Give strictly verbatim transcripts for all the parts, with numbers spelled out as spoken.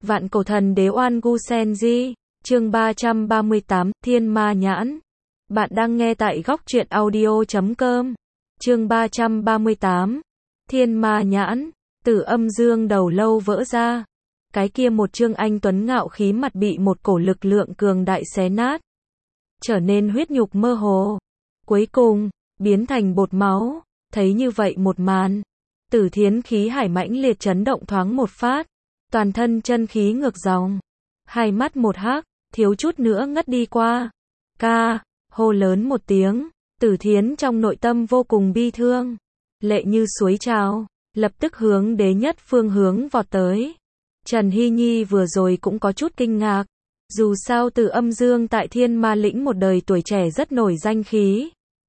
Vạn cổ thần đế oan gu sen di, chương ba trăm ba mươi tám, Thiên Ma Nhãn. Bạn đang nghe tại góc truyện audio chấm com. Chương ba trăm ba mươi tám, Thiên Ma Nhãn. Tử Âm Dương đầu lâu vỡ ra. Cái kia một Trương Anh Tuấn ngạo khí mặt bị một cổ lực lượng cường đại xé nát, trở nên huyết nhục mơ hồ, cuối cùng biến thành bột máu. Thấy như vậy một màn, Tử Thiến khí hải mãnh liệt chấn động thoáng một phát, toàn thân chân khí ngược dòng, hai mắt một hắc, thiếu chút nữa ngất đi qua. Ca, hô lớn một tiếng, Tử Thiến trong nội tâm vô cùng bi thương, lệ như suối trào, lập tức hướng đế nhất phương hướng vọt tới. Trần Hy Nhi vừa rồi cũng có chút kinh ngạc, dù sao Tử Âm Dương tại Thiên Ma Lĩnh một đời tuổi trẻ rất nổi danh khí,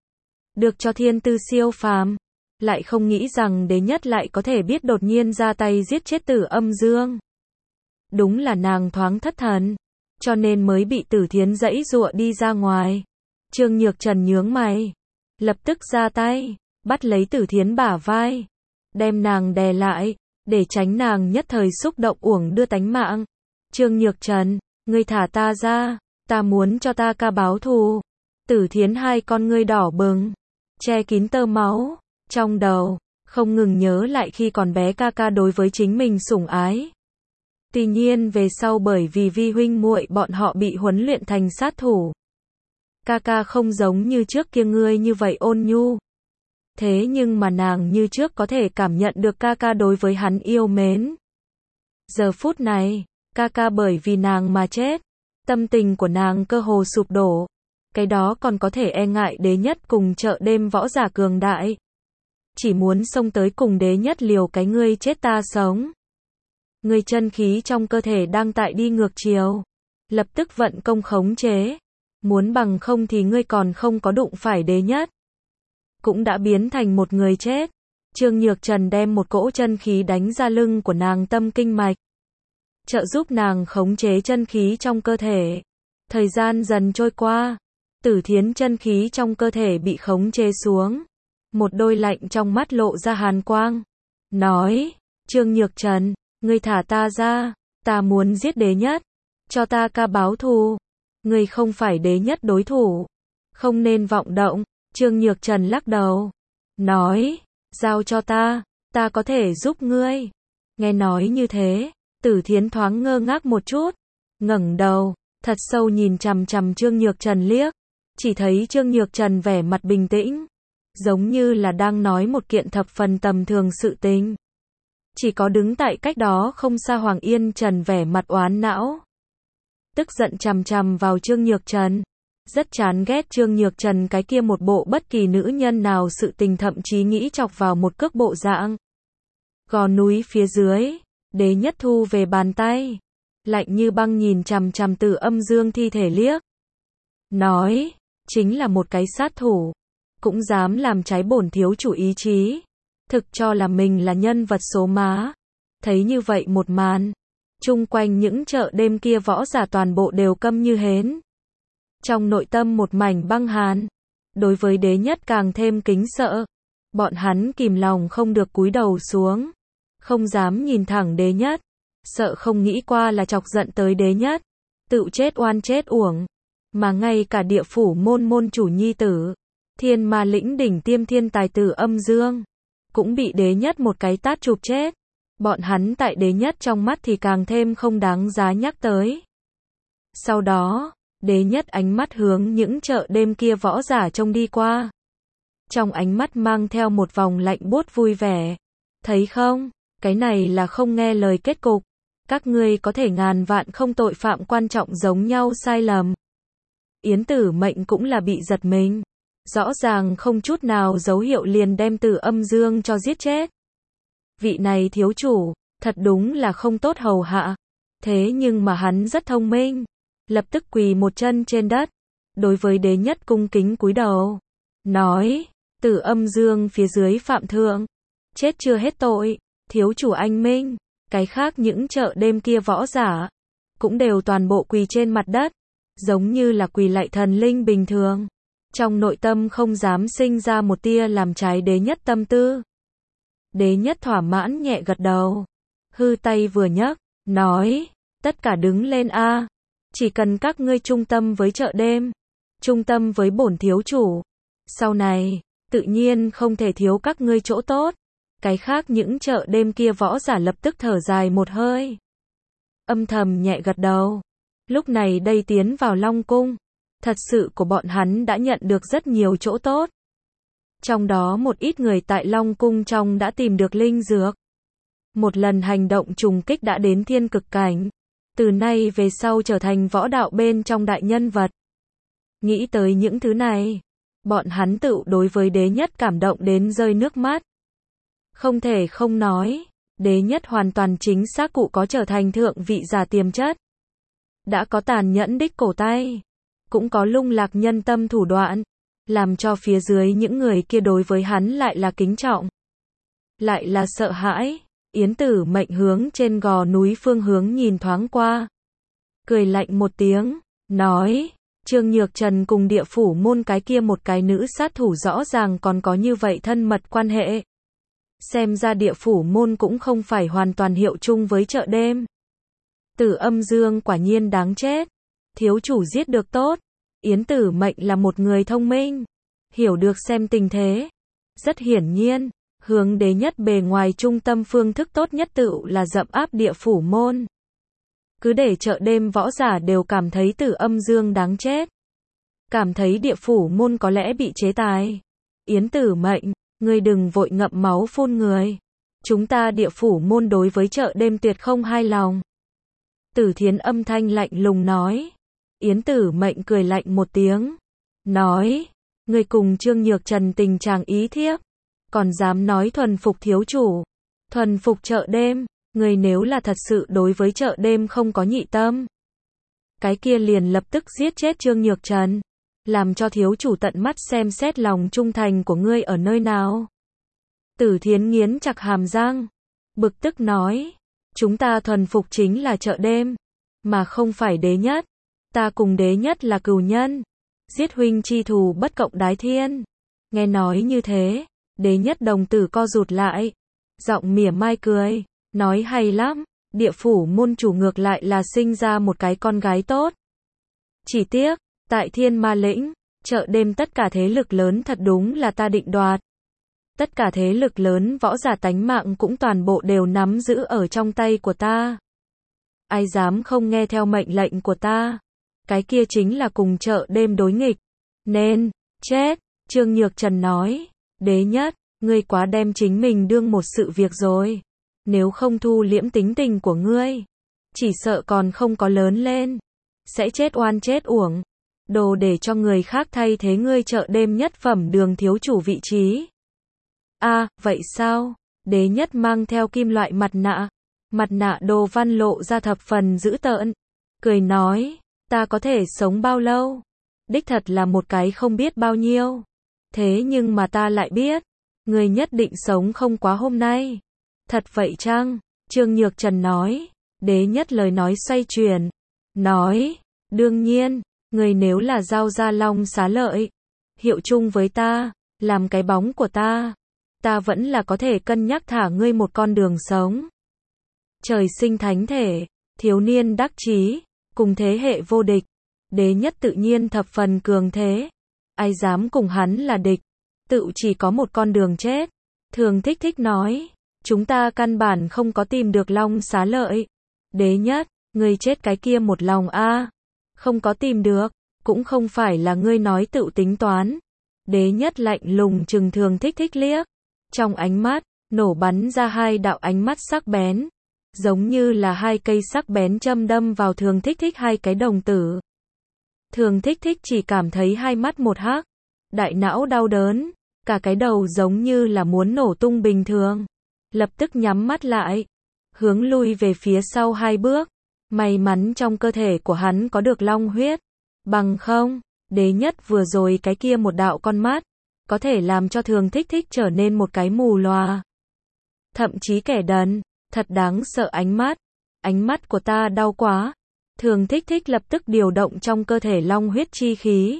được cho thiên tư siêu phàm, lại không nghĩ rằng đế nhất lại có thể biết đột nhiên ra tay giết chết Tử Âm Dương. Đúng là nàng thoáng thất thần, cho nên mới bị Tử Thiến giãy giụa đi ra ngoài. Trương Nhược Trần nhướng mày, lập tức ra tay, bắt lấy Tử Thiến bả vai, đem nàng đè lại, để tránh nàng nhất thời xúc động uổng đưa tánh mạng. Trương Nhược Trần, ngươi thả ta ra, ta muốn cho ta ca báo thù. Tử Thiến hai con ngươi đỏ bừng, che kín tơ máu, trong đầu không ngừng nhớ lại khi còn bé ca ca đối với chính mình sủng ái. Tuy nhiên về sau bởi vì vi huynh muội bọn họ bị huấn luyện thành sát thủ, ca ca không giống như trước kia ngươi như vậy ôn nhu. Thế nhưng mà nàng như trước có thể cảm nhận được ca ca đối với hắn yêu mến. Giờ phút này, ca ca bởi vì nàng mà chết, tâm tình của nàng cơ hồ sụp đổ. Cái đó còn có thể e ngại đế nhất cùng chợ đêm võ giả cường đại, chỉ muốn xông tới cùng đế nhất liều cái ngươi chết ta sống. Ngươi chân khí trong cơ thể đang tại đi ngược chiều, lập tức vận công khống chế, muốn bằng không thì ngươi còn không có đụng phải đế nhất, cũng đã biến thành một người chết. Trương Nhược Trần đem một cỗ chân khí đánh ra lưng của nàng tâm kinh mạch, trợ giúp nàng khống chế chân khí trong cơ thể. Thời gian dần trôi qua, Tử Thiến chân khí trong cơ thể bị khống chế xuống, một đôi lạnh trong mắt lộ ra hàn quang, nói, Trương Nhược Trần, ngươi thả ta ra, ta muốn giết đế nhất, cho ta ca báo thù, ngươi không phải đế nhất đối thủ, không nên vọng động. Trương Nhược Trần lắc đầu, nói, giao cho ta, ta có thể giúp ngươi. Nghe nói như thế, Tử Thiến thoáng ngơ ngác một chút, ngẩng đầu, thật sâu nhìn chằm chằm Trương Nhược Trần liếc, chỉ thấy Trương Nhược Trần vẻ mặt bình tĩnh, giống như là đang nói một kiện thập phần tầm thường sự tình. Chỉ có đứng tại cách đó không xa Hoàng Yên Trần vẻ mặt oán não, tức giận chằm chằm vào Trương Nhược Trần, rất chán ghét Trương Nhược Trần cái kia một bộ bất kỳ nữ nhân nào sự tình thậm chí nghĩ chọc vào một cước bộ dạng. Gò núi phía dưới, đế nhất thu về bàn tay, lạnh như băng nhìn chằm chằm Tử Âm Dương thi thể liếc, nói, chính là một cái sát thủ, cũng dám làm trái bổn thiếu chủ ý chí, thực cho là mình là nhân vật số má. Thấy như vậy một màn, chung quanh những chợ đêm kia võ giả toàn bộ đều câm như hến, trong nội tâm một mảnh băng hàn, đối với đế nhất càng thêm kính sợ. Bọn hắn kìm lòng không được cúi đầu xuống, không dám nhìn thẳng đế nhất, sợ không nghĩ qua là chọc giận tới đế nhất, tự chết oan chết uổng. Mà ngay cả địa phủ môn môn chủ nhi tử, Thiên Ma Lĩnh đỉnh tiêm thiên tài Tử Âm Dương, cũng bị đế nhất một cái tát chụp chết. Bọn hắn tại đế nhất trong mắt thì càng thêm không đáng giá nhắc tới. Sau đó, đế nhất ánh mắt hướng những chợ đêm kia võ giả trông đi qua, trong ánh mắt mang theo một vòng lạnh buốt vui vẻ. Thấy không, cái này là không nghe lời kết cục, các ngươi có thể ngàn vạn không tội phạm quan trọng giống nhau sai lầm. Yến Tử Mệnh cũng là bị giật mình, rõ ràng không chút nào dấu hiệu liền đem Tử Âm Dương cho giết chết. Vị này thiếu chủ, thật đúng là không tốt hầu hạ. Thế nhưng mà hắn rất thông minh, lập tức quỳ một chân trên đất, đối với đế nhất cung kính cúi đầu, nói, Tử Âm Dương phía dưới phạm thượng, chết chưa hết tội, thiếu chủ anh minh. Cái khác những chợ đêm kia võ giả, cũng đều toàn bộ quỳ trên mặt đất, giống như là quỳ lạy thần linh bình thường, trong nội tâm không dám sinh ra một tia làm trái đế nhất tâm tư. Đế nhất thỏa mãn nhẹ gật đầu, hư tay vừa nhấc, nói, Tất cả đứng lên a. Chỉ cần các ngươi trung tâm với chợ đêm, trung tâm với bổn thiếu chủ, sau này, tự nhiên không thể thiếu các ngươi chỗ tốt. Cái khác những chợ đêm kia võ giả lập tức thở dài một hơi. Âm thầm nhẹ gật đầu. Lúc này đây tiến vào Long Cung, thật sự của bọn hắn đã nhận được rất nhiều chỗ tốt. Trong đó một ít người tại Long Cung trong đã tìm được linh dược. Một lần hành động trùng kích đã đến thiên cực cảnh. Từ nay về sau trở thành võ đạo bên trong đại nhân vật. Nghĩ tới những thứ này, bọn hắn tự đối với đế nhất cảm động đến rơi nước mắt. Không thể không nói, đế nhất hoàn toàn chính xác cụ có trở thành thượng vị giả tiềm chất. Đã có tàn nhẫn đích cổ tay, cũng có lung lạc nhân tâm thủ đoạn, làm cho phía dưới những người kia đối với hắn lại là kính trọng, lại là sợ hãi. Yến Tử Mệnh hướng trên gò núi phương hướng nhìn thoáng qua, cười lạnh một tiếng, nói, Trương Nhược Trần cùng địa phủ môn cái kia một cái nữ sát thủ rõ ràng còn có như vậy thân mật quan hệ. Xem ra địa phủ môn cũng không phải hoàn toàn hiệu chung với chợ đêm. Tử Âm Dương quả nhiên đáng chết. Thiếu chủ giết được tốt. Yến Tử Mệnh là một người thông minh, hiểu được xem tình thế. Rất hiển nhiên, hướng đế nhất bề ngoài trung tâm phương thức tốt nhất tự là dậm áp địa phủ môn. Cứ để chợ đêm võ giả đều cảm thấy Tử Âm Dương đáng chết. Cảm thấy địa phủ môn có lẽ bị chế tài. Yến Tử Mệnh, ngươi đừng vội ngậm máu phun người. Chúng ta địa phủ môn đối với chợ đêm tuyệt không hài lòng. Tử Thiến âm thanh lạnh lùng nói. Yến Tử Mệnh cười lạnh một tiếng. Nói, ngươi cùng Trương Nhược Trần tình chàng ý thiếp. Còn dám nói thuần phục thiếu chủ. Thuần phục chợ đêm. Ngươi nếu là thật sự đối với chợ đêm không có nhị tâm, cái kia liền lập tức giết chết Trương Nhược Trần. Làm cho thiếu chủ tận mắt xem xét lòng trung thành của ngươi ở nơi nào. Tử Thiến nghiến chặt hàm răng. Bực tức nói. Chúng ta thuần phục chính là chợ đêm. Mà không phải đế nhất. Ta cùng đế nhất là cừu nhân. Giết huynh chi thù bất cộng đái thiên. Nghe nói như thế. Đế nhất đồng tử co rụt lại. Giọng mỉa mai cười. Nói hay lắm. Địa phủ môn chủ ngược lại là sinh ra một cái con gái tốt. Chỉ tiếc. Tại Thiên Ma Lĩnh, chợ đêm tất cả thế lực lớn thật đúng là ta định đoạt. Tất cả thế lực lớn võ giả tánh mạng cũng toàn bộ đều nắm giữ ở trong tay của ta. Ai dám không nghe theo mệnh lệnh của ta, cái kia chính là cùng chợ đêm đối nghịch. Nên, chết, Trương Nhược Trần nói, đế nhất, ngươi quá đem chính mình đương một sự việc rồi. Nếu không thu liễm tính tình của ngươi, chỉ sợ còn không có lớn lên, sẽ chết oan chết uổng. Đồ để cho người khác thay thế ngươi chợ đêm nhất phẩm đường thiếu chủ vị trí. A, à, vậy sao? Đế nhất mang theo kim loại mặt nạ. Mặt nạ đồ văn lộ ra thập phần dữ tợn. Cười nói, ta có thể sống bao lâu? Đích thật là một cái không biết bao nhiêu. Thế nhưng mà ta lại biết, ngươi nhất định sống không quá hôm nay. Thật vậy chăng? Trương Nhược Trần nói. Đế nhất lời nói xoay chuyển. Nói, đương nhiên. Ngươi nếu là giao ra long xá lợi, hiệu chung với ta, làm cái bóng của ta, ta vẫn là có thể cân nhắc thả ngươi một con đường sống. Trời sinh thánh thể, thiếu niên đắc chí, cùng thế hệ vô địch, đế nhất tự nhiên thập phần cường thế, ai dám cùng hắn là địch, tự chỉ có một con đường chết. Thường Thích Thích nói, chúng ta căn bản không có tìm được long xá lợi. Đế nhất, ngươi chết cái kia một lòng a. Không có tìm được, cũng không phải là ngươi nói tự tính toán. Đế nhất lạnh lùng trừng Thường Thích Thích liếc. Trong ánh mắt, nổ bắn ra hai đạo ánh mắt sắc bén. Giống như là hai cây sắc bén châm đâm vào Thường Thích Thích hai cái đồng tử. Thường Thích Thích chỉ cảm thấy hai mắt một hắc. Đại não đau đớn, cả cái đầu giống như là muốn nổ tung bình thường. Lập tức nhắm mắt lại, hướng lui về phía sau hai bước. May mắn trong cơ thể của hắn có được long huyết. Bằng không, đế nhất vừa rồi cái kia một đạo con mắt, có thể làm cho Thường Thích Thích trở nên một cái mù lòa. Thậm chí kẻ đần, thật đáng sợ ánh mắt. Ánh mắt của ta đau quá. Thường Thích Thích lập tức điều động trong cơ thể long huyết chi khí.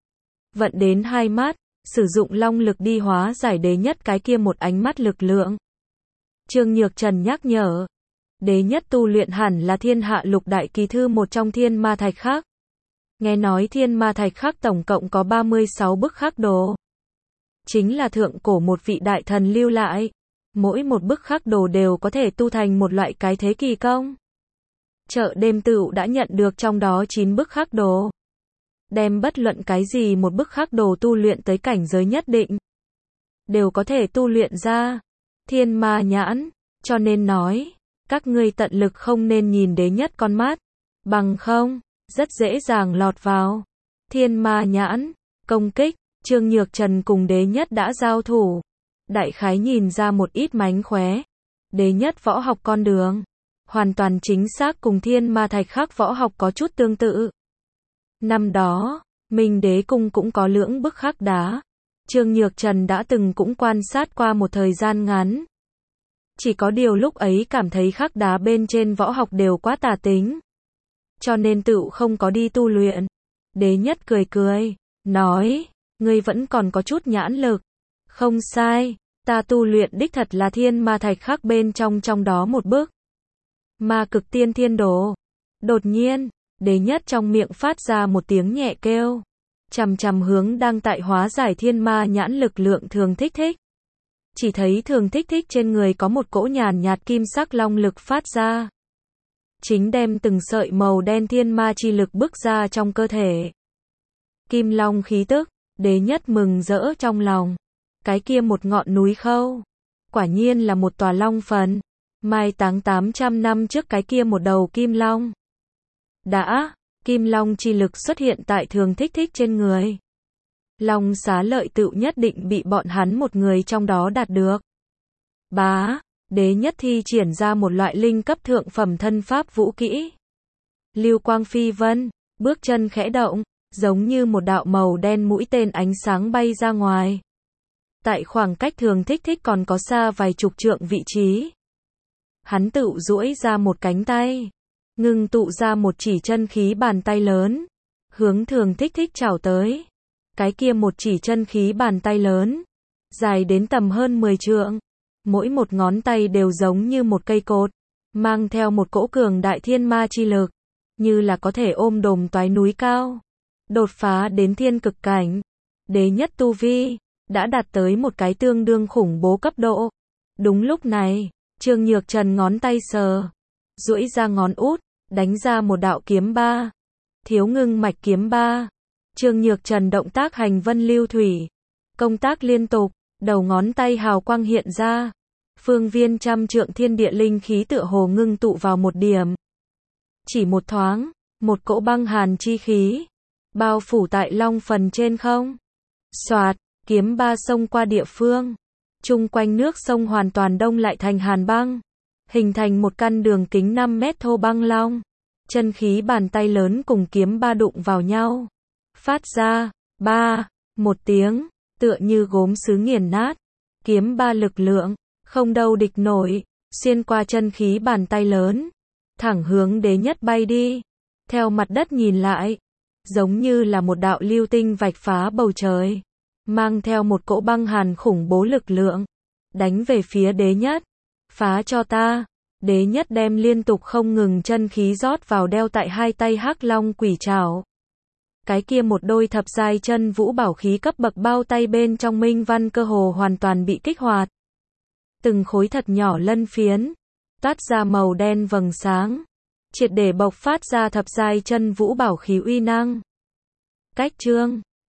Vận đến hai mắt, sử dụng long lực đi hóa giải đế nhất cái kia một ánh mắt lực lượng. Trương Nhược Trần nhắc nhở. đế nhất tu luyện hẳn là thiên hạ lục đại kỳ thư một trong thiên ma thạch khắc. Nghe nói thiên ma thạch khắc tổng cộng có ba mươi sáu bức khắc đồ. Chính là thượng cổ một vị đại thần lưu lại. Mỗi một bức khắc đồ đều có thể tu thành một loại cái thế kỳ công. Chợ đêm tựu đã nhận được trong đó chín bức khắc đồ. Đem bất luận cái gì một bức khắc đồ tu luyện tới cảnh giới nhất định. Đều có thể tu luyện ra. Thiên ma nhãn. Cho nên nói, các ngươi tận lực không nên nhìn đế nhất con mắt. Bằng không, rất dễ dàng lọt vào. Thiên ma nhãn. Công kích. Trương Nhược Trần cùng đế nhất đã giao thủ. Đại khái nhìn ra một ít mánh khóe. Đế nhất võ học con đường. Hoàn toàn chính xác cùng thiên ma thạch khắc võ học có chút tương tự. Năm đó, Minh Đế Cung cũng có lưỡng bức khắc đá. Trương Nhược Trần đã từng cũng quan sát qua một thời gian ngắn. Chỉ có điều lúc ấy cảm thấy khắc đá bên trên võ học đều quá tà tính. Cho nên tựu không có đi tu luyện. Đế nhất cười cười, nói, ngươi vẫn còn có chút nhãn lực. Không sai, ta tu luyện đích thật là thiên ma thạch khắc bên trong trong đó một bước. Ma cực tiên thiên đồ. Đột nhiên, đế nhất trong miệng phát ra một tiếng nhẹ kêu. Chằm chằm hướng đang tại hóa giải thiên ma nhãn lực lượng Thường Thích Thích. Chỉ thấy Thường Thích Thích trên người có một cỗ nhàn nhạt kim sắc long lực phát ra. Chính đem từng sợi màu đen thiên ma chi lực bức ra trong cơ thể. Kim long khí tức, đế nhất mừng rỡ trong lòng. Cái kia một ngọn núi khâu. Quả nhiên là một tòa long phần. Mai táng tám trăm năm trước cái kia một đầu kim long. Đã, kim long chi lực xuất hiện tại Thường Thích Thích trên người. Long xá lợi tựu nhất định bị bọn hắn một người trong đó đạt được. Bá, đế nhất thi triển ra một loại linh cấp thượng phẩm thân pháp vũ kỹ. Lưu quang phi vân, bước chân khẽ động, giống như một đạo màu đen mũi tên ánh sáng bay ra ngoài. Tại khoảng cách Thường Thích Thích còn có xa vài chục trượng vị trí. Hắn tựu duỗi ra một cánh tay, ngưng tụ ra một chỉ chân khí bàn tay lớn, hướng Thường Thích Thích chảo tới. Cái kia một chỉ chân khí bàn tay lớn, dài đến tầm hơn mười trượng, mỗi một ngón tay đều giống như một cây cột, mang theo một cỗ cường đại thiên ma chi lực, như là có thể ôm đồm toái núi cao, đột phá đến thiên cực cảnh. Đế nhất tu vi đã đạt tới một cái tương đương khủng bố cấp độ. Đúng lúc này, Trương Nhược Trần ngón tay sờ, duỗi ra ngón út, đánh ra một đạo kiếm ba. Thiếu ngưng mạch kiếm ba. Trương Nhược Trần động tác hành vân lưu thủy, công tác liên tục, đầu ngón tay hào quang hiện ra. Phương viên trăm trượng thiên địa linh khí tựa hồ ngưng tụ vào một điểm. Chỉ một thoáng, một cỗ băng hàn chi khí bao phủ tại long phần trên không. Xoạt, kiếm ba xông qua địa phương. Chung quanh nước sông hoàn toàn đông lại thành hàn băng, hình thành một căn đường kính năm mét thô băng long. Chân khí bàn tay lớn cùng kiếm ba đụng vào nhau. Phát ra, ba, một tiếng, tựa như gốm sứ nghiền nát. Kiếm ba lực lượng, không đâu địch nổi, xuyên qua chân khí bàn tay lớn, thẳng hướng đế nhất bay đi. Theo mặt đất nhìn lại, giống như là một đạo lưu tinh vạch phá bầu trời, mang theo một cỗ băng hàn khủng bố lực lượng, đánh về phía đế nhất. Phá cho ta. Đế nhất đem liên tục không ngừng chân khí rót vào đeo tại hai tay hắc long quỷ trảo. Cái kia một đôi thập giai chân vũ bảo khí cấp bậc bao tay bên trong minh văn cơ hồ hoàn toàn bị kích hoạt. Từng khối thật nhỏ lân phiến, toát ra màu đen vầng sáng, triệt để bộc phát ra thập giai chân vũ bảo khí uy năng. Cách chương